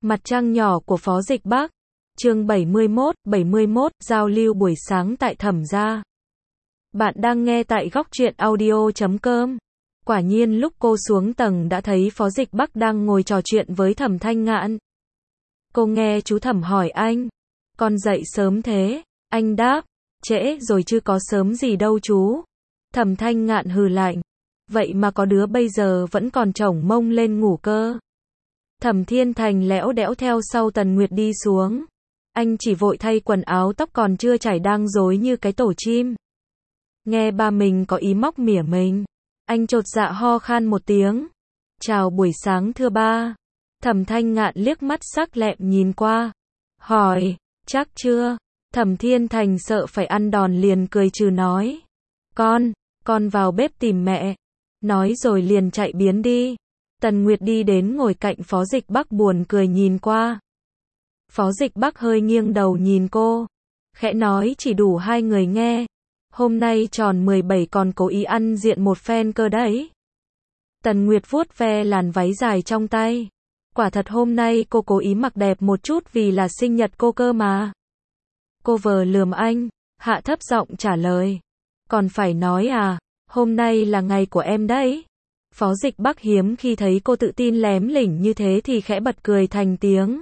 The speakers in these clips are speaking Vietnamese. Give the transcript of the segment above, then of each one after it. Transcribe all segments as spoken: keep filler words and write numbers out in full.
Mặt trăng nhỏ của Phó Dịch Bắc. Chương bảy mươi mốt, bảy mươi mốt, giao lưu buổi sáng tại Thẩm gia. Bạn đang nghe tại góc truyện audio chấm com. Quả nhiên lúc cô xuống tầng đã thấy Phó Dịch Bắc đang ngồi trò chuyện với Thẩm Thanh Ngạn. Cô nghe chú Thẩm hỏi anh, con dậy sớm thế? Anh đáp, trễ rồi chứ có sớm gì đâu chú. Thẩm Thanh Ngạn hừ lạnh, vậy mà có đứa bây giờ vẫn còn chổng mông lên ngủ cơ. Thẩm Thiên Thành lẽo đẽo theo sau Tần Nguyệt đi xuống. Anh chỉ vội thay quần áo, tóc còn chưa chải đang rối như cái tổ chim. Nghe ba mình có ý móc mỉa mình, anh chột dạ ho khan một tiếng. Chào buổi sáng thưa ba. Thẩm Thanh Ngạn liếc mắt sắc lẹm nhìn qua, hỏi, chắc chưa? Thẩm Thiên Thành sợ phải ăn đòn liền cười trừ nói, con, con vào bếp tìm mẹ. Nói rồi liền chạy biến đi. Tần Nguyệt đi đến ngồi cạnh Phó Dịch Bắc buồn cười nhìn qua. Phó Dịch Bắc hơi nghiêng đầu nhìn cô, khẽ nói chỉ đủ hai người nghe. Hôm nay tròn mười bảy còn cố ý ăn diện một phen cơ đấy. Tần Nguyệt vuốt ve làn váy dài trong tay. Quả thật hôm nay cô cố ý mặc đẹp một chút vì là sinh nhật cô cơ mà. Cô vờ lườm anh, hạ thấp giọng trả lời. Còn phải nói à, hôm nay là ngày của em đấy. Phó Dịch Bắc hiếm khi thấy cô tự tin lém lỉnh như thế thì khẽ bật cười thành tiếng.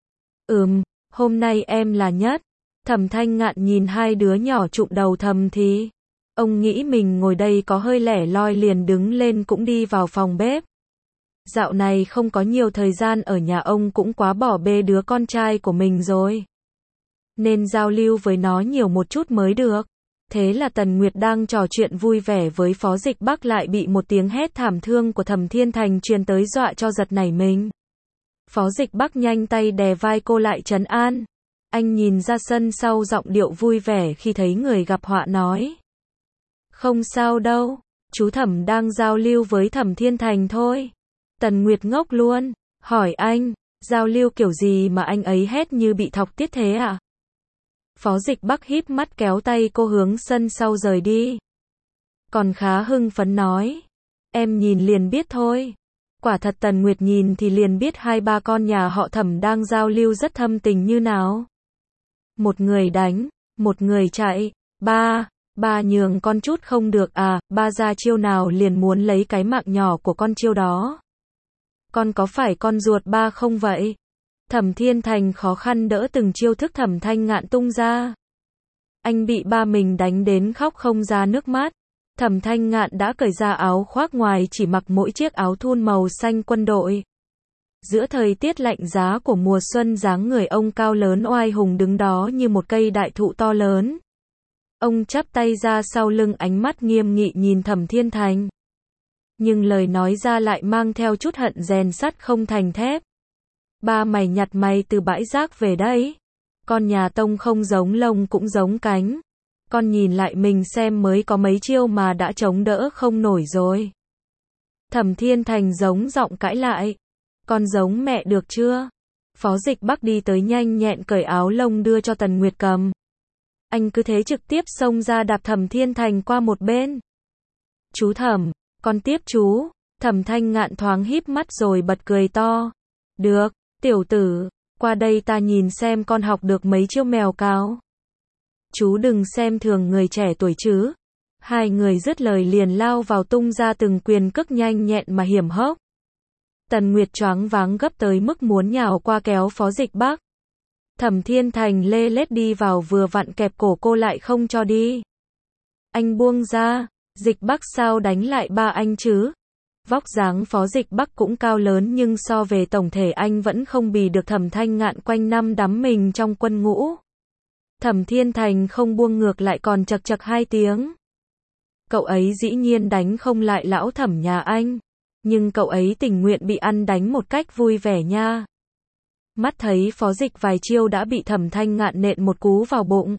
Ừm, hôm nay em là nhất. Thẩm Thanh Ngạn nhìn hai đứa nhỏ chụm đầu thầm thì. Ông nghĩ mình ngồi đây có hơi lẻ loi liền đứng lên cũng đi vào phòng bếp. Dạo này không có nhiều thời gian ở nhà, ông cũng quá bỏ bê đứa con trai của mình rồi. Nên giao lưu với nó nhiều một chút mới được. Thế là Tần Nguyệt đang trò chuyện vui vẻ với Phó Dịch Bắc lại bị một tiếng hét thảm thương của Thẩm Thiên Thành truyền tới dọa cho giật nảy mình. Phó Dịch Bắc nhanh tay đè vai cô lại trấn an. Anh nhìn ra sân sau, giọng điệu vui vẻ khi thấy người gặp họa nói. Không sao đâu, chú Thẩm đang giao lưu với Thẩm Thiên Thành thôi. Tần Nguyệt ngốc luôn, hỏi anh, giao lưu kiểu gì mà anh ấy hét như bị thọc tiết thế ạ? Phó Dịch Bắc híp mắt kéo tay cô hướng sân sau rời đi. Còn khá hưng phấn nói, em nhìn liền biết thôi. Quả thật Tần Nguyệt nhìn thì liền biết hai ba con nhà họ Thẩm đang giao lưu rất thâm tình như nào. Một người đánh, một người chạy, ba, ba nhường con chút không được à, ba ra chiêu nào liền muốn lấy cái mạng nhỏ của con chiêu đó. Con có phải con ruột ba không vậy? Thẩm Thiên Thành khó khăn đỡ từng chiêu thức Thẩm Thanh Ngạn tung ra. Anh bị ba mình đánh đến khóc không ra nước mắt. Thẩm Thanh Ngạn đã cởi ra áo khoác ngoài, chỉ mặc mỗi chiếc áo thun màu xanh quân đội. Giữa thời tiết lạnh giá của mùa xuân, dáng người ông cao lớn oai hùng đứng đó như một cây đại thụ to lớn. Ông chắp tay ra sau lưng, ánh mắt nghiêm nghị nhìn Thẩm Thiên Thành. Nhưng lời nói ra lại mang theo chút hận rèn sắt không thành thép. Ba mày nhặt mày từ bãi rác về đấy. Con nhà Tông không giống lông cũng giống cánh. Con nhìn lại mình xem mới có mấy chiêu mà đã chống đỡ không nổi rồi. Thẩm Thiên Thành giống giọng cãi lại. Con giống mẹ được chưa? Phó Dịch Bắc đi tới nhanh nhẹn cởi áo lông đưa cho Tần Nguyệt cầm. Anh cứ thế trực tiếp xông ra đạp Thẩm Thiên Thành qua một bên. Chú Thẩm, con tiếp chú. Thẩm Thanh Ngạn thoáng híp mắt rồi bật cười to. Được, tiểu tử, qua đây ta nhìn xem con học được mấy chiêu mèo cào. Chú đừng xem thường người trẻ tuổi chứ. Hai người dứt lời liền lao vào tung ra từng quyền cước nhanh nhẹn mà hiểm hóc. Tần Nguyệt choáng váng gấp tới mức muốn nhào qua kéo Phó Dịch Bắc. Thẩm Thiên Thành lê lết đi vào vừa vặn kẹp cổ cô lại không cho đi. Anh buông ra, Dịch Bắc sao đánh lại ba anh chứ? Vóc dáng Phó Dịch Bắc cũng cao lớn nhưng so về tổng thể anh vẫn không bì được Thẩm Thanh Ngạn quanh năm đắm mình trong quân ngũ. Thẩm Thiên Thành không buông, ngược lại còn chật chật hai tiếng. Cậu ấy dĩ nhiên đánh không lại lão Thẩm nhà anh. Nhưng cậu ấy tình nguyện bị ăn đánh một cách vui vẻ nha. Mắt thấy Phó Dịch vài chiêu đã bị Thẩm Thanh Ngạn nện một cú vào bụng.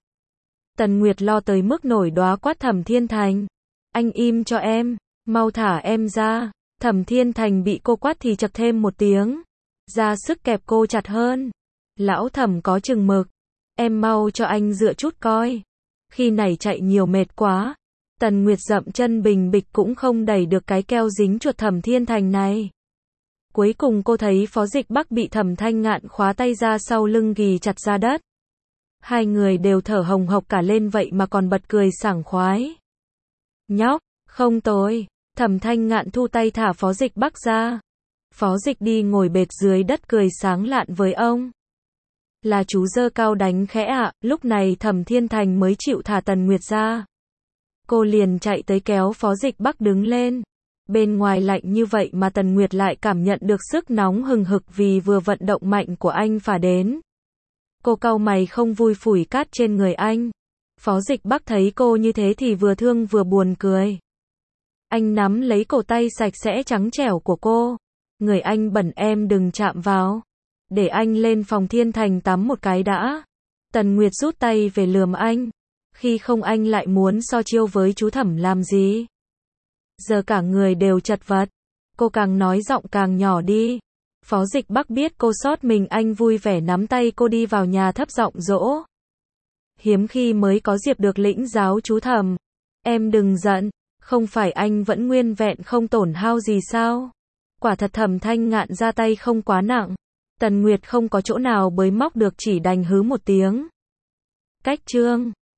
Tần Nguyệt lo tới mức nổi đoá quát Thẩm Thiên Thành. Anh im cho em, mau thả em ra. Thẩm Thiên Thành bị cô quát thì chật thêm một tiếng. Ra sức kẹp cô chặt hơn. Lão Thẩm có chừng mực. Em mau cho anh dựa chút coi. Khi này chạy nhiều mệt quá. Tần Nguyệt dậm chân bình bịch cũng không đẩy được cái keo dính chuột Thẩm Thiên Thành này. Cuối cùng cô thấy Phó Dịch Bắc bị Thẩm Thanh Ngạn khóa tay ra sau lưng ghì chặt ra đất. Hai người đều thở hồng hộc cả lên vậy mà còn bật cười sảng khoái. Nhóc, không tồi. Thẩm Thanh Ngạn thu tay thả Phó Dịch Bắc ra. Phó Dịch đi ngồi bệt dưới đất cười sáng lạn với ông. Là chú giơ cao đánh khẽ ạ, lúc này Thẩm Thiên Thành mới chịu thả Tần Nguyệt ra. Cô liền chạy tới kéo Phó Dịch Bắc đứng lên. Bên ngoài lạnh như vậy mà Tần Nguyệt lại cảm nhận được sức nóng hừng hực vì vừa vận động mạnh của anh phả đến. Cô cau mày không vui phủi cát trên người anh. Phó Dịch Bắc thấy cô như thế thì vừa thương vừa buồn cười. Anh nắm lấy cổ tay sạch sẽ trắng trẻo của cô. Người anh bẩn, em đừng chạm vào. Để anh lên phòng Thiên Thành tắm một cái đã. Tần Nguyệt rút tay về lườm anh. Khi không anh lại muốn so chiêu với chú Thẩm làm gì? Giờ cả người đều chật vật. Cô càng nói giọng càng nhỏ đi. Phó Dịch Bắc biết cô sót mình, anh vui vẻ nắm tay cô đi vào nhà thấp giọng dỗ. Hiếm khi mới có dịp được lĩnh giáo chú Thẩm. Em đừng giận, không phải anh vẫn nguyên vẹn không tổn hao gì sao? Quả thật Thẩm Thanh Ngạn ra tay không quá nặng. Tần Nguyệt không có chỗ nào bới móc được, chỉ đành hứ một tiếng. Cách chương